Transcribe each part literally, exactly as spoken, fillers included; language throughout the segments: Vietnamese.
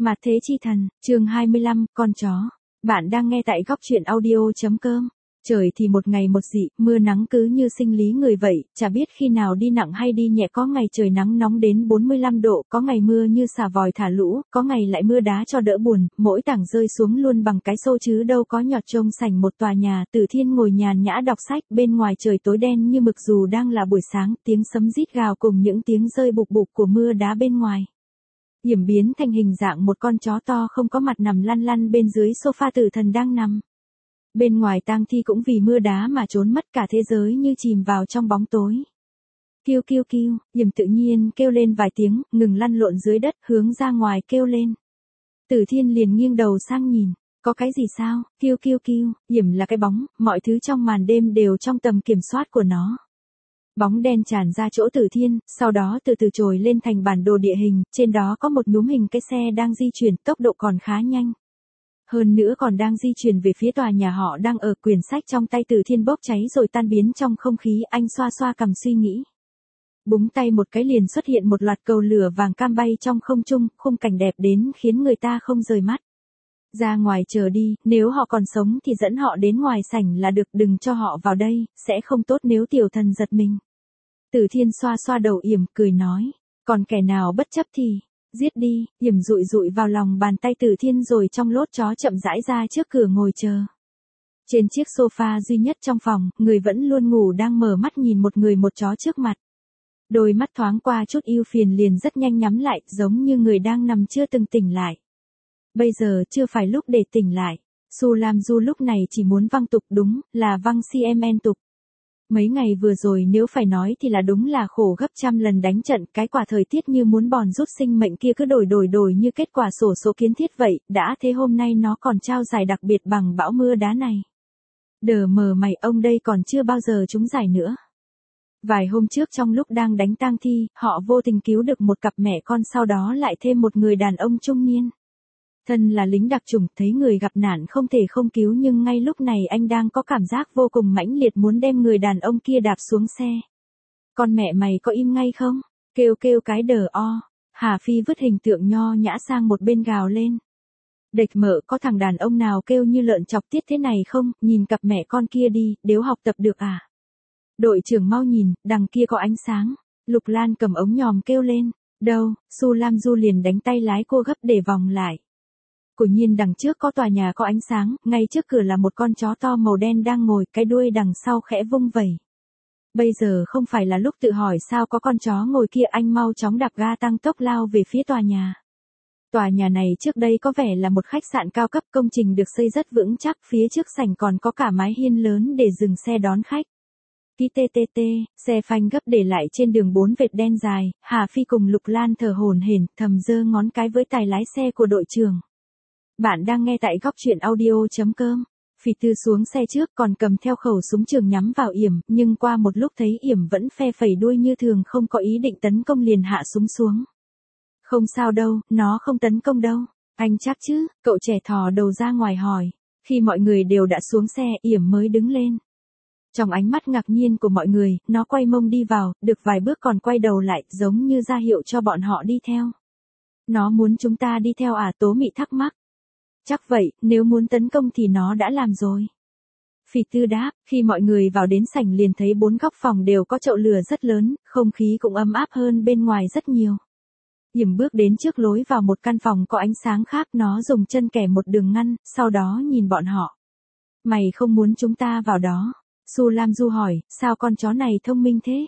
Mạt thế chi thần, chương hai mươi lăm, con chó. Bạn đang nghe tại góc truyện audio chấm com. Trời thì một ngày một dị, mưa nắng cứ như sinh lý người vậy, chả biết khi nào đi nặng hay đi nhẹ, có ngày trời nắng nóng đến bốn mươi lăm độ, có ngày mưa như xả vòi thả lũ, có ngày lại mưa đá cho đỡ buồn, mỗi tảng rơi xuống luôn bằng cái xô chứ đâu có nhọt. Trông sảnh một tòa nhà, Tử Thiên ngồi nhàn nhã đọc sách, bên ngoài trời tối đen như mực dù đang là buổi sáng, tiếng sấm rít gào cùng những tiếng rơi bục bục của mưa đá bên ngoài Yểm biến thành hình dạng một con chó to không có mặt nằm lăn lăn bên dưới sofa tử thần đang nằm. Bên ngoài tang thi cũng vì mưa đá mà trốn mất, cả thế giới như chìm vào trong bóng tối. Kêu kêu kêu, Yểm tự nhiên kêu lên vài tiếng, ngừng lăn lộn dưới đất, hướng ra ngoài kêu lên. Tử Thiên liền nghiêng đầu sang nhìn, có cái gì sao? Kêu kêu kêu, Yểm là cái bóng, mọi thứ trong màn đêm đều trong tầm kiểm soát của nó. Bóng đen tràn ra chỗ Tử Thiên, sau đó từ từ trồi lên thành bản đồ địa hình, trên đó có một nhúm hình cái xe đang di chuyển, tốc độ còn khá nhanh. Hơn nữa còn đang di chuyển về phía tòa nhà họ đang ở. Quyển sách trong tay Tử Thiên bốc cháy rồi tan biến trong không khí, anh xoa xoa cằm suy nghĩ. Búng tay một cái liền xuất hiện một loạt cầu lửa vàng cam bay trong không trung, khung cảnh đẹp đến khiến người ta không rời mắt. Ra ngoài chờ đi, nếu họ còn sống thì dẫn họ đến ngoài sảnh là được, đừng cho họ vào đây, sẽ không tốt nếu tiểu thần giật mình. Tử Thiên xoa xoa đầu Yểm, cười nói, còn kẻ nào bất chấp thì giết đi. Yểm dụi dụi vào lòng bàn tay Tử Thiên rồi trong lốt chó chậm rãi ra trước cửa ngồi chờ. Trên chiếc sofa duy nhất trong phòng, người vẫn luôn ngủ đang mở mắt nhìn một người một chó trước mặt. Đôi mắt thoáng qua chút ưu phiền liền rất nhanh nhắm lại, giống như người đang nằm chưa từng tỉnh lại. Bây giờ chưa phải lúc để tỉnh lại. Su Lam Du lúc này chỉ muốn văng tục, đúng là văng xê em en tục. Mấy ngày vừa rồi nếu phải nói thì là đúng là khổ gấp trăm lần đánh trận, cái quả thời tiết như muốn bòn rút sinh mệnh kia cứ đổi đổi đổi như kết quả xổ số kiến thiết vậy, đã thế hôm nay nó còn trao giải đặc biệt bằng bão mưa đá này. Đờ mờ mày, ông đây còn chưa bao giờ trúng giải nữa. Vài hôm trước trong lúc đang đánh tang thi, họ vô tình cứu được một cặp mẹ con, sau đó lại thêm một người đàn ông trung niên. Thân là lính đặc chủng, thấy người gặp nạn không thể không cứu, nhưng ngay lúc này anh đang có cảm giác vô cùng mãnh liệt muốn đem người đàn ông kia đạp xuống xe. Con mẹ mày có im ngay không? Kêu kêu cái đờ o. Hà Phi vứt hình tượng nho nhã sang một bên gào lên. Địch mợ, có thằng đàn ông nào kêu như lợn chọc tiết thế này không? Nhìn cặp mẹ con kia đi, đếu học tập được à? Đội trưởng mau nhìn, đằng kia có ánh sáng. Lục Lan cầm ống nhòm kêu lên. Đâu? Su Lam Du liền đánh tay lái cô gấp để vòng lại. Quả nhiên đằng trước có tòa nhà có ánh sáng, ngay trước cửa là một con chó to màu đen đang ngồi, cái đuôi đằng sau khẽ vung vẩy. Bây giờ không phải là lúc tự hỏi sao có con chó ngồi kia, anh mau chóng đạp ga tăng tốc lao về phía tòa nhà. Tòa nhà này trước đây có vẻ là một khách sạn cao cấp, công trình được xây rất vững chắc, phía trước sảnh còn có cả mái hiên lớn để dừng xe đón khách. Tí tê tê tê, xe phanh gấp để lại trên đường bốn vệt đen dài, Hà Phi cùng Lục Lan thở hổn hển, thầm giơ ngón cái với tài lái xe của đội trưởng. Bạn đang nghe tại góc truyện audio chấm com. Phỉ Tư xuống xe trước còn cầm theo khẩu súng trường nhắm vào Yểm, nhưng qua một lúc thấy Yểm vẫn phe phẩy đuôi như thường, không có ý định tấn công liền hạ súng xuống. Không sao đâu, nó không tấn công đâu. Anh chắc chứ? Cậu trẻ thò đầu ra ngoài hỏi. Khi mọi người đều đã xuống xe, Yểm mới đứng lên. Trong ánh mắt ngạc nhiên của mọi người, nó quay mông đi vào, được vài bước còn quay đầu lại, giống như ra hiệu cho bọn họ đi theo. Nó muốn chúng ta đi theo à? Tố Mị thắc mắc. Chắc vậy, nếu muốn tấn công thì nó đã làm rồi. Phỉ Tư đáp, khi mọi người vào đến sảnh liền thấy bốn góc phòng đều có chậu lửa rất lớn, không khí cũng ấm áp hơn bên ngoài rất nhiều. Yểm bước đến trước lối vào một căn phòng có ánh sáng khác, nó dùng chân kẻ một đường ngăn, sau đó nhìn bọn họ. Mày không muốn chúng ta vào đó? Su Lam Du hỏi, sao con chó này thông minh thế?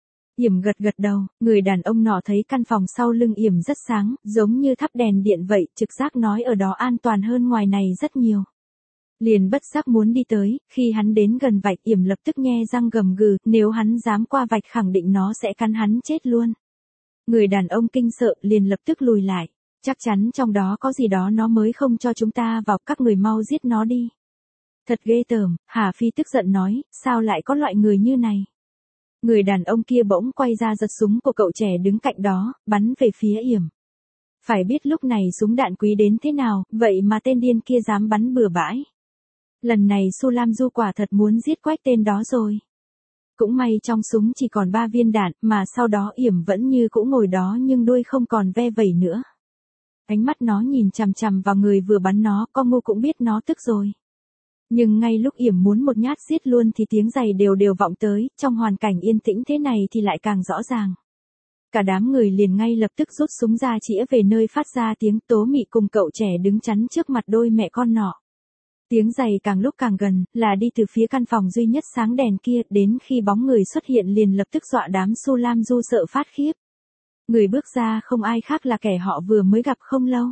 Yểm gật gật đầu, người đàn ông nọ thấy căn phòng sau lưng Yểm rất sáng, giống như thắp đèn điện vậy, trực giác nói ở đó an toàn hơn ngoài này rất nhiều. Liền bất giác muốn đi tới, khi hắn đến gần vạch Yểm lập tức nhe răng gầm gừ, nếu hắn dám qua vạch khẳng định nó sẽ cắn hắn chết luôn. Người đàn ông kinh sợ liền lập tức lùi lại, chắc chắn trong đó có gì đó nó mới không cho chúng ta vào, các người mau giết nó đi. Thật ghê tởm, Hà Phi tức giận nói, sao lại có loại người như này? Người đàn ông kia bỗng quay ra giật súng của cậu trẻ đứng cạnh đó, bắn về phía Yểm. Phải biết lúc này súng đạn quý đến thế nào, vậy mà tên điên kia dám bắn bừa bãi. Lần này Su Lam Du quả thật muốn giết quách tên đó rồi. Cũng may trong súng chỉ còn ba viên đạn, mà sau đó Yểm vẫn như cũ ngồi đó nhưng đuôi không còn ve vẩy nữa. Ánh mắt nó nhìn chằm chằm vào người vừa bắn nó, con ngu cũng biết nó tức rồi. Nhưng ngay lúc yểm muốn một nhát giết luôn thì tiếng giày đều đều vọng tới, trong hoàn cảnh yên tĩnh thế này thì lại càng rõ ràng. Cả đám người liền ngay lập tức rút súng ra chĩa về nơi phát ra tiếng. Tố Mị cùng cậu trẻ đứng chắn trước mặt đôi mẹ con nọ. Tiếng giày càng lúc càng gần, là đi từ phía căn phòng duy nhất sáng đèn kia, đến khi bóng người xuất hiện liền lập tức dọa đám Su Lam Du sợ phát khiếp. Người bước ra không ai khác là kẻ họ vừa mới gặp không lâu.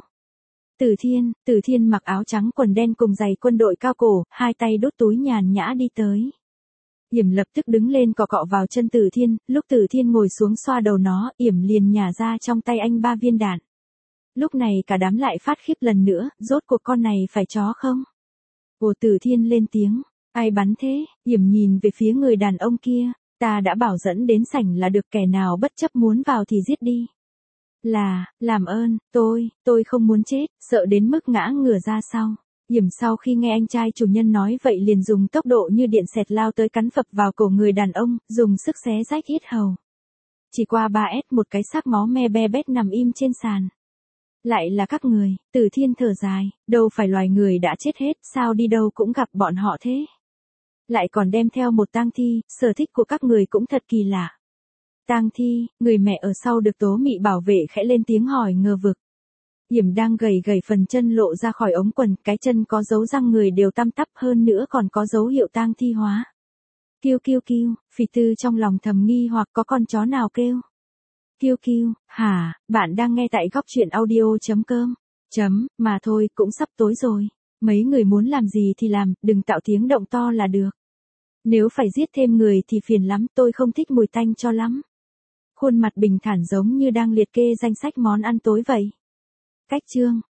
Tử Thiên, Tử Thiên mặc áo trắng quần đen cùng giày quân đội cao cổ, hai tay đút túi nhàn nhã đi tới. Yểm lập tức đứng lên cọ cọ vào chân Tử Thiên, lúc Tử Thiên ngồi xuống xoa đầu nó, Yểm liền nhả ra trong tay anh ba viên đạn. Lúc này cả đám lại phát khiếp lần nữa, rốt cuộc con này phải chó không? Ồ, Tử Thiên lên tiếng, ai bắn thế? Yểm nhìn về phía người đàn ông kia, ta đã bảo dẫn đến sảnh là được, kẻ nào bất chấp muốn vào thì giết đi. Là, làm ơn, tôi, tôi không muốn chết, sợ đến mức ngã ngửa ra sau. Yểm sau khi nghe anh trai chủ nhân nói vậy liền dùng tốc độ như điện xẹt lao tới cắn phập vào cổ người đàn ông, dùng sức xé rách yết hầu. Chỉ qua ba ét một cái xác máu me be bét nằm im trên sàn. Lại là các người, Tử Thiên thở dài, đâu phải loài người đã chết hết, sao đi đâu cũng gặp bọn họ thế. Lại còn đem theo một tang thi, sở thích của các người cũng thật kỳ lạ. Tang thi, người mẹ ở sau được Tố Mị bảo vệ khẽ lên tiếng hỏi ngờ vực. Yểm đang gầy gầy phần chân lộ ra khỏi ống quần, cái chân có dấu răng người đều tăm tắp, hơn nữa còn có dấu hiệu tang thi hóa. Kiêu kiêu kiêu, Phỉ Tư trong lòng thầm nghi hoặc có con chó nào kêu. Kiêu kiêu, hả, bạn đang nghe tại góc truyện audio chấm com. Chấm, mà thôi, cũng sắp tối rồi. Mấy người muốn làm gì thì làm, đừng tạo tiếng động to là được. Nếu phải giết thêm người thì phiền lắm, tôi không thích mùi tanh cho lắm. Khuôn mặt bình thản giống như đang liệt kê danh sách món ăn tối vậy. Cách chương